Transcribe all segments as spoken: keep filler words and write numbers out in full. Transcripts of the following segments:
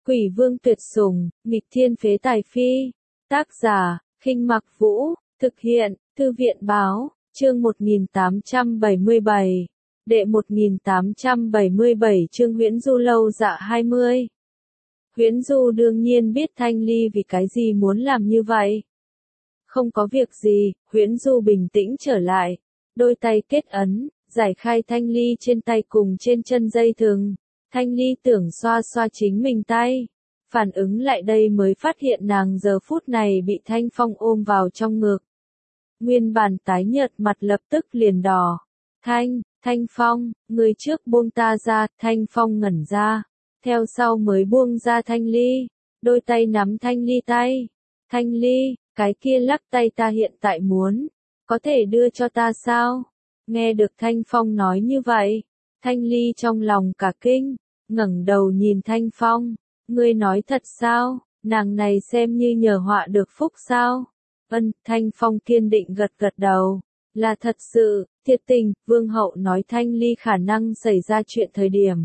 Quỷ vương tuyệt sủng, nghịch thiên phế tài phi. Tác giả, Khinh Mặc Vũ, thực hiện, Thư viện báo, chương một nghìn tám trăm bảy mươi bảy. Đệ một nghìn tám trăm bảy mươi bảy chương Huyễn Du lâu dạ hai mươi. Huyễn Du đương nhiên biết Thanh Ly vì cái gì muốn làm như vậy. Không có việc gì, Huyễn Du bình tĩnh trở lại, đôi tay kết ấn, giải khai Thanh Ly trên tay cùng trên chân dây thừng. Thanh Ly tưởng xoa xoa chính mình tay, phản ứng lại đây mới phát hiện nàng giờ phút này bị Thanh Phong ôm vào trong ngực. Nguyên bản tái nhợt mặt lập tức liền đỏ. Thanh, Thanh Phong, người trước buông ta ra, Thanh Phong ngẩn ra, theo sau mới buông ra Thanh Ly, đôi tay nắm Thanh Ly tay. Thanh Ly, cái kia lắc tay ta hiện tại muốn, có thể đưa cho ta sao? Nghe được Thanh Phong nói như vậy, Thanh Ly trong lòng cả kinh, ngẩng đầu nhìn Thanh Phong, ngươi nói thật sao, nàng này xem như nhờ họa được phúc sao? Ân, Thanh Phong kiên định gật gật đầu, là thật sự, thiệt tình, Vương Hậu nói Thanh Ly khả năng xảy ra chuyện thời điểm.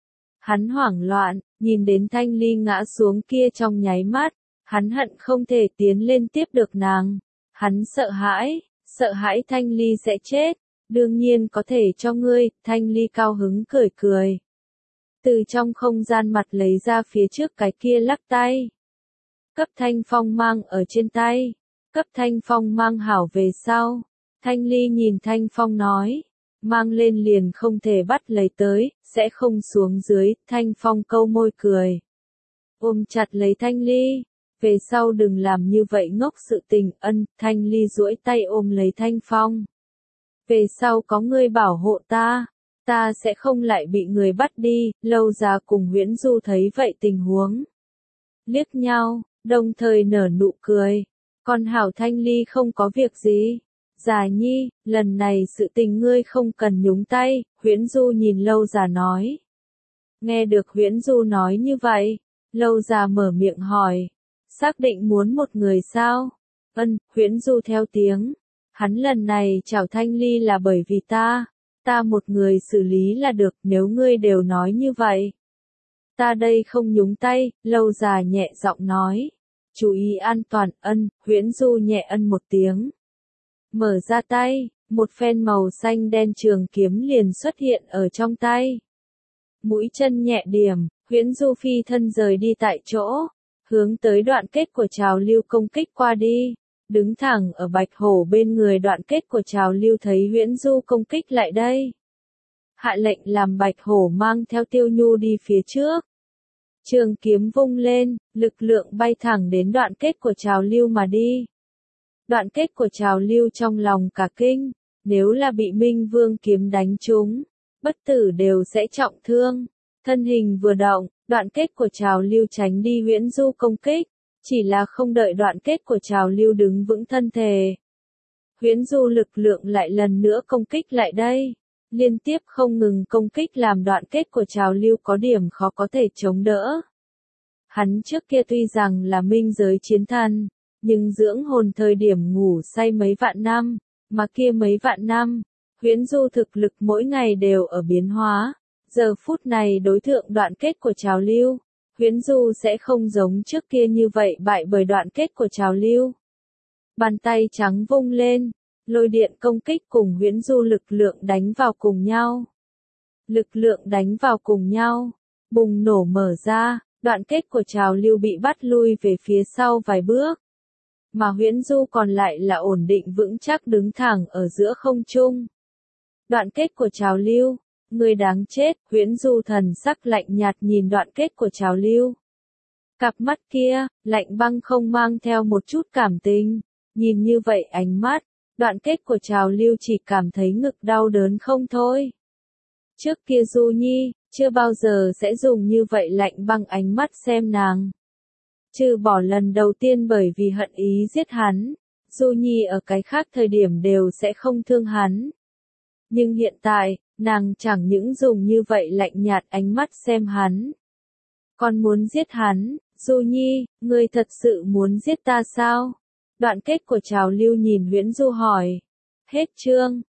Hắn hoảng loạn, nhìn đến Thanh Ly ngã xuống kia trong nháy mắt, hắn hận không thể tiến lên tiếp được nàng, hắn sợ hãi, sợ hãi Thanh Ly sẽ chết, đương nhiên có thể cho ngươi, Thanh Ly cao hứng cười cười. Từ trong không gian mặt lấy ra phía trước cái kia lắc tay. Cấp Thanh Phong mang ở trên tay. Cấp Thanh Phong mang hảo về sau. Thanh Ly nhìn Thanh Phong nói. Mang lên liền không thể bắt lấy tới, sẽ không xuống dưới. Thanh Phong câu môi cười. Ôm chặt lấy Thanh Ly. Về sau đừng làm như vậy ngốc sự tình. Ân, Thanh Ly duỗi tay ôm lấy Thanh Phong. Về sau có ngươi bảo hộ ta. Ta sẽ không lại bị người bắt đi, Lâu Già cùng Huyễn Du thấy vậy tình huống. Liếc nhau, đồng thời nở nụ cười. Còn hảo Thanh Ly không có việc gì. Già nhi, lần này sự tình ngươi không cần nhúng tay, Huyễn Du nhìn Lâu Già nói. Nghe được Huyễn Du nói như vậy, Lâu Già mở miệng hỏi. Xác định muốn một người sao? Ân, Huyễn Du theo tiếng. Hắn lần này chào Thanh Ly là bởi vì ta. Ta một người xử lý là được nếu ngươi đều nói như vậy. Ta đây không nhúng tay, Lâu Già nhẹ giọng nói. Chú ý an toàn, ân, Huyễn Du nhẹ ân một tiếng. Mở ra tay, một phen màu xanh đen trường kiếm liền xuất hiện ở trong tay. Mũi chân nhẹ điểm, Huyễn Du phi thân rời đi tại chỗ, hướng tới đoạn kết của Trào Lưu công kích qua đi. Đứng thẳng ở Bạch Hổ bên người đoạn kết của Trào Lưu thấy Huyễn Du công kích lại đây. Hạ lệnh làm Bạch Hổ mang theo Tiêu Nhu đi phía trước. Trường kiếm vung lên, lực lượng bay thẳng đến đoạn kết của Trào Lưu mà đi. Đoạn kết của Trào Lưu trong lòng cả kinh, nếu là bị Minh Vương kiếm đánh trúng, bất tử đều sẽ trọng thương. Thân hình vừa động, đoạn kết của Trào Lưu tránh đi Huyễn Du công kích. Chỉ là không đợi đoạn kết của Trào Lưu đứng vững thân thể. Huyễn Du lực lượng lại lần nữa công kích lại đây. Liên tiếp không ngừng công kích làm đoạn kết của Trào Lưu có điểm khó có thể chống đỡ. Hắn trước kia tuy rằng là minh giới chiến thần, nhưng dưỡng hồn thời điểm ngủ say mấy vạn năm, mà kia mấy vạn năm, Huyễn Du thực lực mỗi ngày đều ở biến hóa. Giờ phút này đối thượng đoạn kết của Trào Lưu. Huyễn Du sẽ không giống trước kia như vậy bại bởi đoạn kết của Trào Lưu. Bàn tay trắng vung lên, lôi điện công kích cùng Huyễn Du lực lượng đánh vào cùng nhau. Lực lượng đánh vào cùng nhau, bùng nổ mở ra, đoạn kết của Trào Lưu bị bắt lui về phía sau vài bước. Mà Huyễn Du còn lại là ổn định vững chắc đứng thẳng ở giữa không trung. Đoạn kết của Trào Lưu. Người đáng chết, Huyễn Du thần sắc lạnh nhạt nhìn đoạn kết của Trào Lưu. Cặp mắt kia, lạnh băng không mang theo một chút cảm tình, nhìn như vậy ánh mắt, đoạn kết của Trào Lưu chỉ cảm thấy ngực đau đớn không thôi. Trước kia Du Nhi, chưa bao giờ sẽ dùng như vậy lạnh băng ánh mắt xem nàng. Trừ bỏ lần đầu tiên bởi vì hận ý giết hắn, Du Nhi ở cái khác thời điểm đều sẽ không thương hắn. Nhưng hiện tại, nàng chẳng những dùng như vậy lạnh nhạt ánh mắt xem hắn. Còn muốn giết hắn, Du Nhi, ngươi thật sự muốn giết ta sao? Đoạn kết của Trào Lưu nhìn Huyễn Du hỏi. Hết chương.